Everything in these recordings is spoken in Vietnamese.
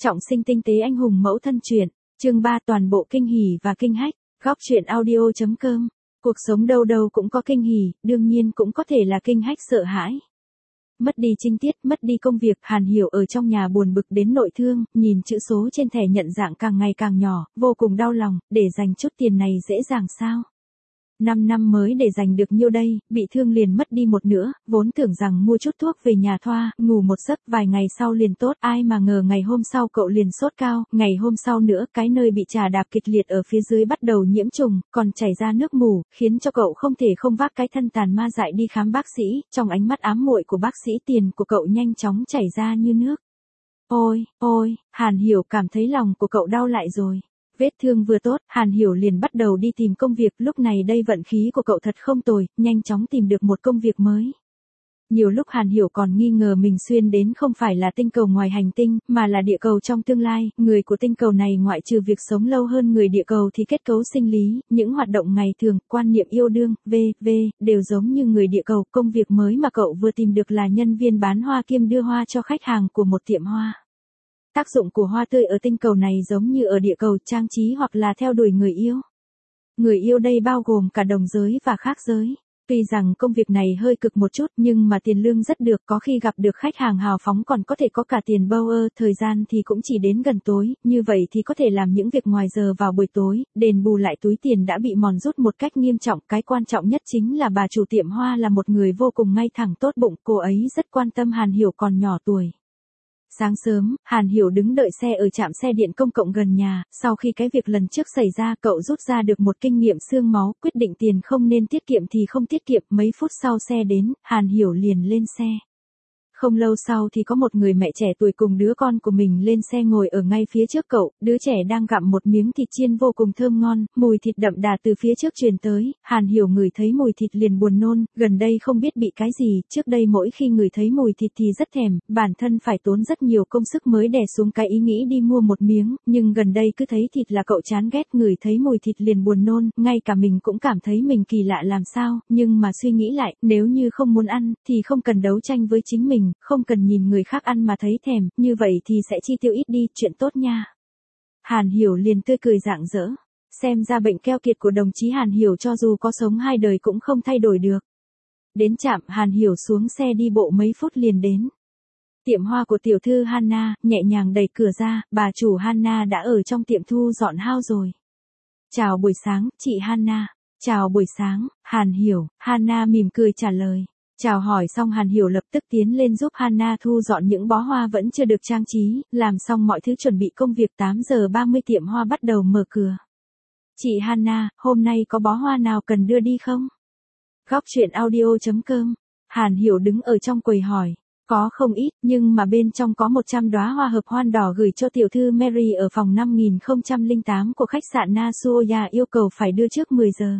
Trọng sinh tinh tế anh hùng mẫu thân truyện, chương 3 toàn bộ kinh hỉ và kinh hách, góc truyện audio.com. Cuộc sống đâu đâu cũng có kinh hỉ, đương nhiên cũng có thể là kinh hách sợ hãi. Mất đi trinh tiết, mất đi công việc, Hàn Hiểu ở trong nhà buồn bực đến nội thương, nhìn chữ số trên thẻ nhận dạng càng ngày càng nhỏ, vô cùng đau lòng, để dành chút tiền này dễ dàng sao? 5 năm mới để dành được nhiêu đây, bị thương liền mất đi một nửa, vốn tưởng rằng mua chút thuốc về nhà thoa, ngủ một giấc vài ngày sau liền tốt, ai mà ngờ ngày hôm sau cậu liền sốt cao, ngày hôm sau nữa cái nơi bị chà đạp kịch liệt ở phía dưới bắt đầu nhiễm trùng, còn chảy ra nước mù, khiến cho cậu không thể không vác cái thân tàn ma dại đi khám bác sĩ, trong ánh mắt ám muội của bác sĩ tiền của cậu nhanh chóng chảy ra như nước. Ôi, Hàn Hiểu cảm thấy lòng của cậu đau lại rồi. Vết thương vừa tốt, Hàn Hiểu liền bắt đầu đi tìm công việc, lúc này đây vận khí của cậu thật không tồi, nhanh chóng tìm được một công việc mới. Nhiều lúc Hàn Hiểu còn nghi ngờ mình xuyên đến không phải là tinh cầu ngoài hành tinh, mà là địa cầu trong tương lai, người của tinh cầu này ngoại trừ việc sống lâu hơn người địa cầu thì kết cấu sinh lý, những hoạt động ngày thường, quan niệm yêu đương, đều giống như người địa cầu, công việc mới mà cậu vừa tìm được là nhân viên bán hoa kiêm đưa hoa cho khách hàng của một tiệm hoa. Tác dụng của hoa tươi ở tinh cầu này giống như ở địa cầu, trang trí hoặc là theo đuổi người yêu. Người yêu đây bao gồm cả đồng giới và khác giới. Tuy rằng công việc này hơi cực một chút nhưng mà tiền lương rất được, có khi gặp được khách hàng hào phóng còn có thể có cả tiền bower, thời gian thì cũng chỉ đến gần tối, như vậy thì có thể làm những việc ngoài giờ vào buổi tối, đền bù lại túi tiền đã bị mòn rút một cách nghiêm trọng. Cái quan trọng nhất chính là bà chủ tiệm hoa là một người vô cùng ngay thẳng tốt bụng, cô ấy rất quan tâm Hàn Hiểu còn nhỏ tuổi. Sáng sớm, Hàn Hiểu đứng đợi xe ở trạm xe điện công cộng gần nhà, sau khi cái việc lần trước xảy ra cậu rút ra được một kinh nghiệm xương máu, quyết định tiền không nên tiết kiệm thì không tiết kiệm, mấy phút sau xe đến, Hàn Hiểu liền lên xe. Không lâu sau thì có một người mẹ trẻ tuổi cùng đứa con của mình lên xe ngồi ở ngay phía trước cậu, đứa trẻ đang gặm một miếng thịt chiên vô cùng thơm ngon, mùi thịt đậm đà từ phía trước truyền tới, Hàn Hiểu ngửi thấy mùi thịt liền buồn nôn, gần đây không biết bị cái gì, trước đây mỗi khi ngửi thấy mùi thịt thì rất thèm, bản thân phải tốn rất nhiều công sức mới đè xuống cái ý nghĩ đi mua một miếng, nhưng gần đây cứ thấy thịt là cậu chán ghét, ngửi thấy mùi thịt liền buồn nôn, ngay cả mình cũng cảm thấy mình kỳ lạ làm sao, nhưng mà suy nghĩ lại, nếu như không muốn ăn, thì không cần đấu tranh với chính mình. Không cần nhìn người khác ăn mà thấy thèm, như vậy thì sẽ chi tiêu ít đi, chuyện tốt nha. Hàn Hiểu liền tươi cười rạng rỡ, xem ra bệnh keo kiệt của đồng chí Hàn Hiểu cho dù có sống 2 đời cũng không thay đổi được. Đến trạm, Hàn Hiểu xuống xe đi bộ mấy phút liền đến. Tiệm hoa của tiểu thư Hana, nhẹ nhàng đẩy cửa ra, bà chủ Hana đã ở trong tiệm thu dọn hao rồi. Chào buổi sáng, chị Hana. Chào buổi sáng, Hàn Hiểu, Hana mỉm cười trả lời. Chào hỏi xong Hàn Hiểu lập tức tiến lên giúp Hana thu dọn những bó hoa vẫn chưa được trang trí, làm xong mọi thứ chuẩn bị công việc 8 giờ 30 tiệm hoa bắt đầu mở cửa. Chị Hana, hôm nay có bó hoa nào cần đưa đi không? Góc truyện audio.com. Hàn Hiểu đứng ở trong quầy hỏi. Có không ít, nhưng mà bên trong có 100 đóa hoa hợp hoan đỏ gửi cho tiểu thư Mary ở phòng 5008 của khách sạn Nasuoya, yêu cầu phải đưa trước 10 giờ.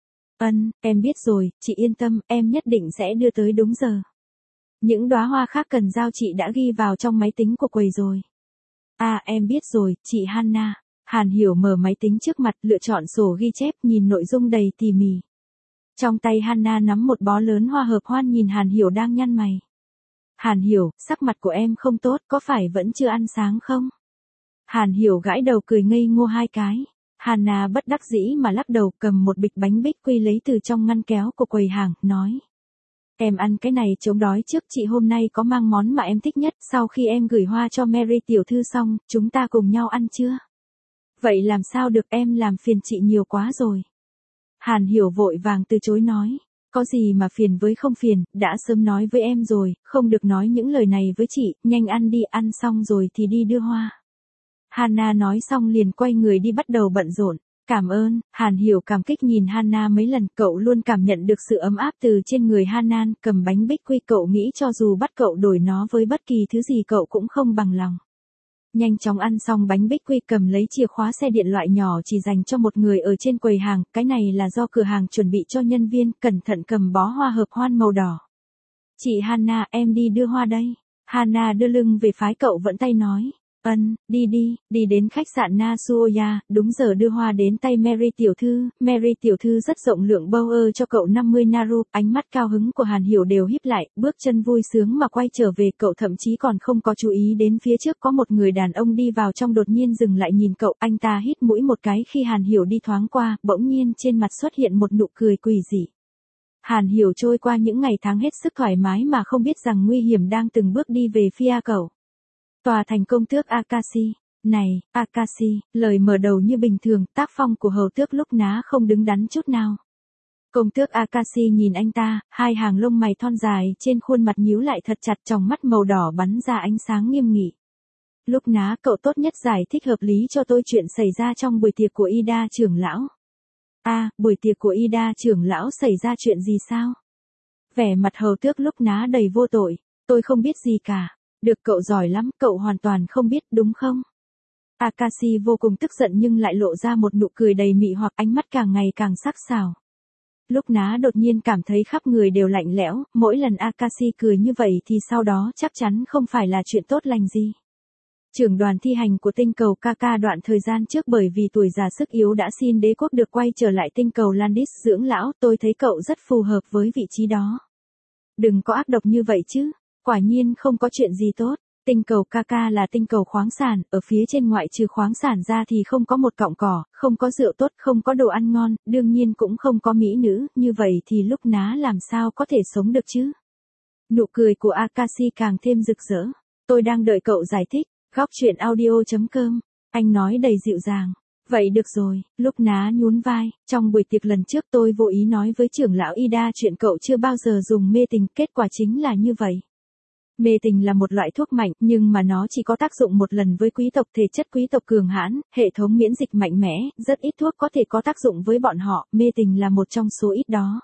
Em biết rồi, chị yên tâm, em nhất định sẽ đưa tới đúng giờ. Những đóa hoa khác cần giao chị đã ghi vào trong máy tính của quầy rồi. À, em biết rồi, chị Hana. Hàn Hiểu mở máy tính trước mặt, lựa chọn sổ ghi chép, nhìn nội dung đầy tỉ mỉ. Trong tay Hana nắm một bó lớn hoa hợp hoan, nhìn Hàn Hiểu đang nhăn mày. Hàn Hiểu, sắc mặt của em không tốt, có phải vẫn chưa ăn sáng không? Hàn Hiểu gãi đầu cười ngây ngô 2 cái. Hana bất đắc dĩ mà lắc đầu, cầm một bịch bánh bích quy lấy từ trong ngăn kéo của quầy hàng, nói. Em ăn cái này chống đói trước, chị hôm nay có mang món mà em thích nhất, sau khi em gửi hoa cho Mary tiểu thư xong, chúng ta cùng nhau ăn chưa? Vậy làm sao được, em làm phiền chị nhiều quá rồi. Hàn Hiểu vội vàng từ chối nói. Có gì mà phiền với không phiền, đã sớm nói với em rồi, không được nói những lời này với chị, nhanh ăn đi, ăn xong rồi thì đi đưa hoa. Hana nói xong liền quay người đi bắt đầu bận rộn. Cảm ơn, Hàn Hiểu cảm kích nhìn Hana mấy lần, cậu luôn cảm nhận được sự ấm áp từ trên người Hana, cầm bánh bích quy cậu nghĩ cho dù bắt cậu đổi nó với bất kỳ thứ gì cậu cũng không bằng lòng. Nhanh chóng ăn xong bánh bích quy, cầm lấy chìa khóa xe điện loại nhỏ chỉ dành cho một người ở trên quầy hàng, cái này là do cửa hàng chuẩn bị cho nhân viên, cẩn thận cầm bó hoa hợp hoan màu đỏ. Chị Hana, em đi đưa hoa đây. Hana đưa lưng về phái cậu vẫn tay nói. Đi đến khách sạn Nasuoya, đúng giờ đưa hoa đến tay Mary tiểu thư rất rộng lượng bower cho cậu 50 naru, ánh mắt cao hứng của Hàn Hiểu đều híp lại, bước chân vui sướng mà quay trở về, cậu thậm chí còn không có chú ý đến phía trước có một người đàn ông đi vào trong đột nhiên dừng lại nhìn cậu, anh ta hít mũi một cái khi Hàn Hiểu đi thoáng qua, bỗng nhiên trên mặt xuất hiện một nụ cười quỷ dị. Hàn Hiểu trôi qua những ngày tháng hết sức thoải mái mà không biết rằng nguy hiểm đang từng bước đi về phía cậu. Tòa thành công tước Akashi. Này, Akashi, lời mở đầu như bình thường, tác phong của hầu tước lúc ná không đứng đắn chút nào. Công tước Akashi nhìn anh ta, hai hàng lông mày thon dài trên khuôn mặt nhíu lại thật chặt, tròng mắt màu đỏ bắn ra ánh sáng nghiêm nghị. Lúc ná, cậu tốt nhất giải thích hợp lý cho tôi chuyện xảy ra trong buổi tiệc của Ida trưởng lão. Buổi tiệc của Ida trưởng lão xảy ra chuyện gì sao? Vẻ mặt hầu tước lúc ná đầy vô tội, tôi không biết gì cả. Được, cậu giỏi lắm, cậu hoàn toàn không biết, đúng không? Akashi vô cùng tức giận nhưng lại lộ ra một nụ cười đầy mị hoặc, ánh mắt càng ngày càng sắc sảo. Lúc ná đột nhiên cảm thấy khắp người đều lạnh lẽo, mỗi lần Akashi cười như vậy thì sau đó chắc chắn không phải là chuyện tốt lành gì. Trưởng đoàn thi hành của tinh cầu Kaka đoạn thời gian trước bởi vì tuổi già sức yếu đã xin đế quốc được quay trở lại tinh cầu Landis dưỡng lão, tôi thấy cậu rất phù hợp với vị trí đó. Đừng có ác độc như vậy chứ. Quả nhiên không có chuyện gì tốt. Tinh cầu Kaka là tinh cầu khoáng sản, ở phía trên ngoại trừ khoáng sản ra thì không có một cọng cỏ, không có rượu tốt, không có đồ ăn ngon, đương nhiên cũng không có mỹ nữ, như vậy thì lúc ná làm sao có thể sống được chứ? Nụ cười của Akashi càng thêm rực rỡ. Tôi đang đợi cậu giải thích. Góc truyện audio.com. Anh nói đầy dịu dàng. Vậy được rồi, lúc ná nhún vai, trong buổi tiệc lần trước tôi vô ý nói với trưởng lão Ida chuyện cậu chưa bao giờ dùng mê tình, kết quả chính là như vậy. Mê tình là một loại thuốc mạnh, nhưng mà nó chỉ có tác dụng một lần với quý tộc, thể chất quý tộc cường hãn, hệ thống miễn dịch mạnh mẽ, rất ít thuốc có thể có tác dụng với bọn họ, mê tình là một trong số ít đó.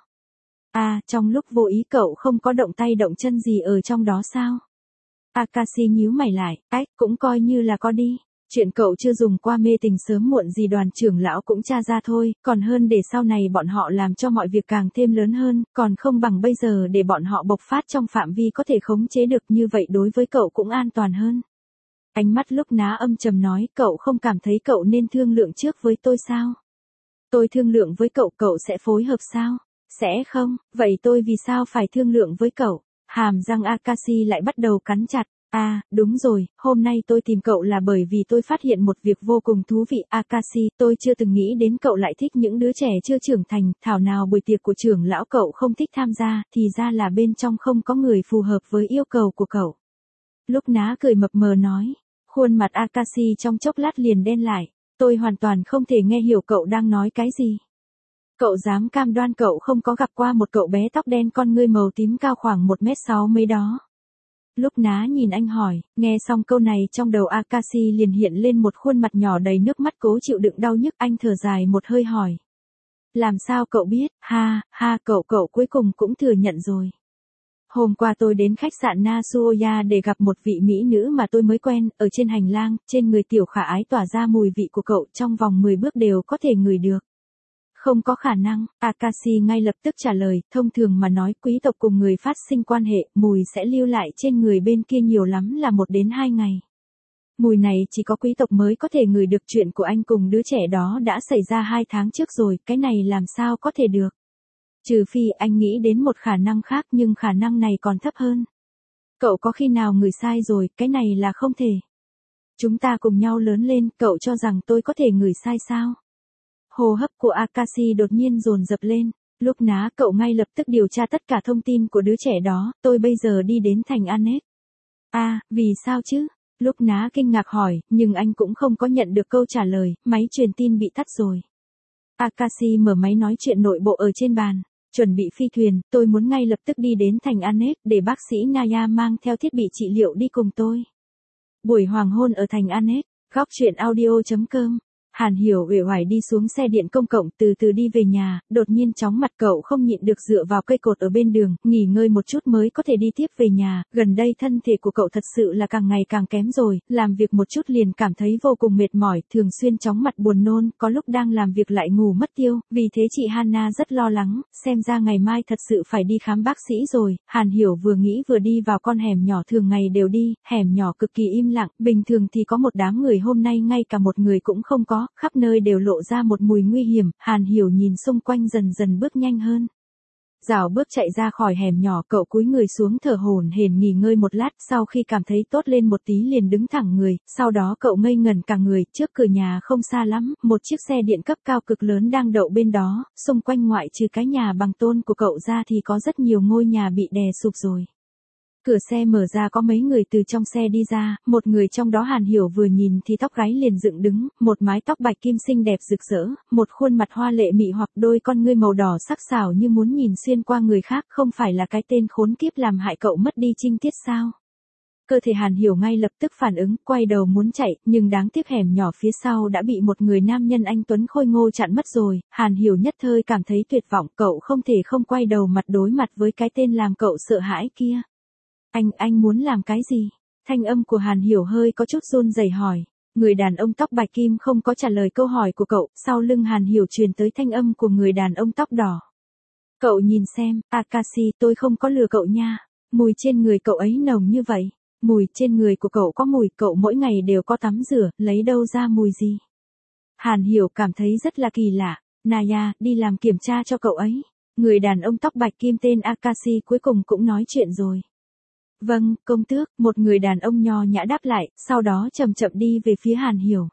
Trong lúc vô ý cậu không có động tay động chân gì ở trong đó sao? Akashi nhíu mày lại, cũng coi như là có đi. Chuyện cậu chưa dùng qua mê tình sớm muộn gì đoàn trưởng lão cũng tra ra thôi, còn hơn để sau này bọn họ làm cho mọi việc càng thêm lớn hơn, còn không bằng bây giờ để bọn họ bộc phát trong phạm vi có thể khống chế được, như vậy đối với cậu cũng an toàn hơn. Ánh mắt lúc ná âm trầm nói, cậu không cảm thấy cậu nên thương lượng trước với tôi sao? Tôi thương lượng với cậu, cậu sẽ phối hợp sao? Sẽ không, vậy tôi vì sao phải thương lượng với cậu? Hàm răng Akashi lại bắt đầu cắn chặt. Đúng rồi, hôm nay tôi tìm cậu là bởi vì tôi phát hiện một việc vô cùng thú vị. Akashi, tôi chưa từng nghĩ đến cậu lại thích những đứa trẻ chưa trưởng thành, thảo nào buổi tiệc của trưởng lão cậu không thích tham gia, thì ra là bên trong không có người phù hợp với yêu cầu của cậu. Lúc ná cười mập mờ nói, khuôn mặt Akashi trong chốc lát liền đen lại, tôi hoàn toàn không thể nghe hiểu cậu đang nói cái gì. Cậu dám cam đoan cậu không có gặp qua một cậu bé tóc đen con ngươi màu tím cao khoảng 1m6 mấy đó? Lúc ná nhìn anh hỏi, nghe xong câu này trong đầu Akashi liền hiện lên một khuôn mặt nhỏ đầy nước mắt cố chịu đựng đau nhức, anh thở dài một hơi hỏi. Làm sao cậu biết? Cậu cuối cùng cũng thừa nhận rồi. Hôm qua tôi đến khách sạn Nasuoya để gặp một vị mỹ nữ mà tôi mới quen, ở trên hành lang, trên người tiểu khả ái tỏa ra mùi vị của cậu, trong vòng 10 bước đều có thể ngửi được. Không có khả năng, Akashi ngay lập tức trả lời, thông thường mà nói quý tộc cùng người phát sinh quan hệ, mùi sẽ lưu lại trên người bên kia nhiều lắm là 1 đến 2 ngày. Mùi này chỉ có quý tộc mới có thể ngửi được, chuyện của anh cùng đứa trẻ đó đã xảy ra 2 tháng trước rồi, cái này làm sao có thể được. Trừ phi anh nghĩ đến một khả năng khác, nhưng khả năng này còn thấp hơn. Cậu có khi nào ngửi sai rồi, cái này là không thể. Chúng ta cùng nhau lớn lên, cậu cho rằng tôi có thể ngửi sai sao? Hô hấp của Akashi đột nhiên dồn dập lên. Lúc ná, cậu ngay lập tức điều tra tất cả thông tin của đứa trẻ đó, tôi bây giờ đi đến thành Anet. Vì sao chứ? Lúc ná kinh ngạc hỏi, nhưng anh cũng không có nhận được câu trả lời, máy truyền tin bị tắt rồi. Akashi mở máy nói chuyện nội bộ ở trên bàn. Chuẩn bị phi thuyền, tôi muốn ngay lập tức đi đến thành Anet, để bác sĩ Naya mang theo thiết bị trị liệu đi cùng tôi. Buổi hoàng hôn ở thành Anet, góc truyện audio.com. Hàn Hiểu uể oải đi xuống xe điện công cộng từ từ đi về nhà, đột nhiên chóng mặt cậu không nhịn được dựa vào cây cột ở bên đường, nghỉ ngơi một chút mới có thể đi tiếp về nhà, gần đây thân thể của cậu thật sự là càng ngày càng kém rồi, làm việc một chút liền cảm thấy vô cùng mệt mỏi, thường xuyên chóng mặt buồn nôn, có lúc đang làm việc lại ngủ mất tiêu, vì thế chị Hana rất lo lắng, xem ra ngày mai thật sự phải đi khám bác sĩ rồi. Hàn Hiểu vừa nghĩ vừa đi vào con hẻm nhỏ thường ngày đều đi, hẻm nhỏ cực kỳ im lặng, bình thường thì có một đám người, hôm nay ngay cả một người cũng không có, khắp nơi đều lộ ra một mùi nguy hiểm. Hàn Hiểu nhìn xung quanh dần dần bước nhanh hơn. Rảo bước chạy ra khỏi hẻm nhỏ, cậu cúi người xuống thở hổn hển nghỉ ngơi một lát, sau khi cảm thấy tốt lên một tí liền đứng thẳng người, sau đó cậu ngây ngẩn cả người, trước cửa nhà không xa lắm, một chiếc xe điện cấp cao cực lớn đang đậu bên đó, xung quanh ngoại trừ cái nhà bằng tôn của cậu ra thì có rất nhiều ngôi nhà bị đè sụp rồi. Cửa xe mở ra, có mấy người từ trong xe đi ra, một người trong đó Hàn Hiểu vừa nhìn thì tóc gáy liền dựng đứng, một mái tóc bạch kim xinh đẹp rực rỡ, một khuôn mặt hoa lệ mị hoặc, đôi con ngươi màu đỏ sắc sảo như muốn nhìn xuyên qua người khác, không phải là cái tên khốn kiếp làm hại cậu mất đi trinh tiết sao? Cơ thể Hàn Hiểu ngay lập tức phản ứng, quay đầu muốn chạy, nhưng đáng tiếc hẻm nhỏ phía sau đã bị một người nam nhân anh tuấn khôi ngô chặn mất rồi. Hàn Hiểu nhất thời cảm thấy tuyệt vọng, cậu không thể không quay đầu mặt đối mặt với cái tên làm cậu sợ hãi kia. Anh muốn làm cái gì? Thanh âm của Hàn Hiểu hơi có chút run rẩy hỏi. Người đàn ông tóc bạch kim không có trả lời câu hỏi của cậu, sau lưng Hàn Hiểu truyền tới thanh âm của người đàn ông tóc đỏ. Cậu nhìn xem, Akashi, tôi không có lừa cậu nha. Mùi trên người cậu ấy nồng như vậy. Mùi trên người của cậu có mùi, cậu mỗi ngày đều có tắm rửa, lấy đâu ra mùi gì? Hàn Hiểu cảm thấy rất là kỳ lạ. Naya, đi làm kiểm tra cho cậu ấy. Người đàn ông tóc bạch kim tên Akashi cuối cùng cũng nói chuyện rồi. Vâng, công tước, một người đàn ông nho nhã đáp lại, sau đó chậm chậm đi về phía Hàn Hiểu.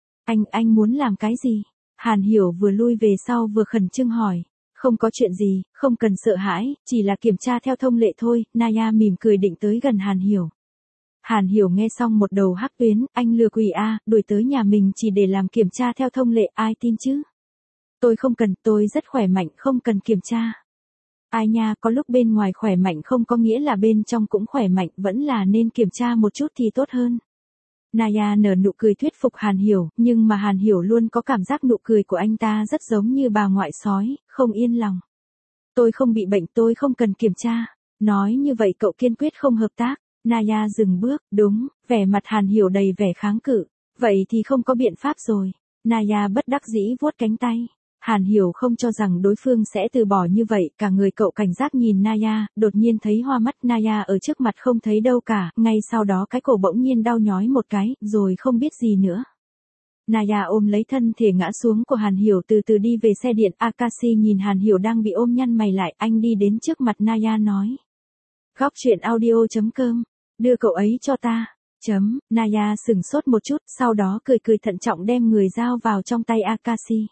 Anh muốn làm cái gì? Hàn Hiểu vừa lui về sau vừa khẩn trương hỏi. Không có chuyện gì, không cần sợ hãi, chỉ là kiểm tra theo thông lệ thôi. Naya mỉm cười định tới gần Hàn Hiểu. Hàn Hiểu nghe xong một đầu hắc tuyến, anh lừa quỷ a, đuổi tới nhà mình chỉ để làm kiểm tra theo thông lệ, ai tin chứ? Tôi không cần, tôi rất khỏe mạnh, không cần kiểm tra. Ai nha, có lúc bên ngoài khỏe mạnh không có nghĩa là bên trong cũng khỏe mạnh, vẫn là nên kiểm tra một chút thì tốt hơn. Naya nở nụ cười thuyết phục Hàn Hiểu, nhưng mà Hàn Hiểu luôn có cảm giác nụ cười của anh ta rất giống như bà ngoại sói, không yên lòng. Tôi không bị bệnh, tôi không cần kiểm tra. Nói như vậy cậu kiên quyết không hợp tác. Naya dừng bước, đúng, vẻ mặt Hàn Hiểu đầy vẻ kháng cự. Vậy thì không có biện pháp rồi. Naya bất đắc dĩ vuốt cánh tay. Hàn Hiểu không cho rằng đối phương sẽ từ bỏ như vậy, cả người cậu cảnh giác nhìn Naya, đột nhiên thấy hoa mắt. Naya ở trước mặt không thấy đâu cả, ngay sau đó cái cổ bỗng nhiên đau nhói một cái, rồi không biết gì nữa. Naya ôm lấy thân thể ngã xuống của Hàn Hiểu từ từ đi về xe điện. Akashi nhìn Hàn Hiểu đang bị ôm nhăn mày lại, anh đi đến trước mặt Naya nói. Góc truyện audio.com, đưa cậu ấy cho ta. Naya sửng sốt một chút, sau đó cười cười thận trọng đem người dao vào trong tay Akashi.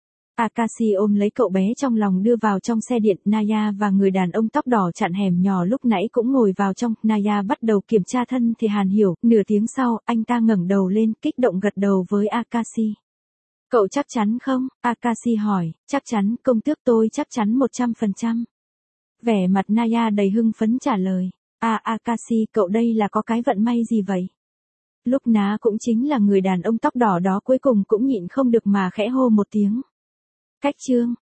Akashi ôm lấy cậu bé trong lòng đưa vào trong xe điện. Naya và người đàn ông tóc đỏ chặn hẻm nhỏ lúc nãy cũng ngồi vào trong. Naya bắt đầu kiểm tra thân thể Hàn Hiểu, nửa tiếng sau, anh ta ngẩng đầu lên, kích động gật đầu với Akashi. Cậu chắc chắn không? Akashi hỏi. Chắc chắn, công tước, tôi chắc chắn 100%. Vẻ mặt Naya đầy hưng phấn trả lời. Akashi, cậu đây là có cái vận may gì vậy? Lúc ná cũng chính là người đàn ông tóc đỏ đó cuối cùng cũng nhịn không được mà khẽ hô một tiếng. Cách chương.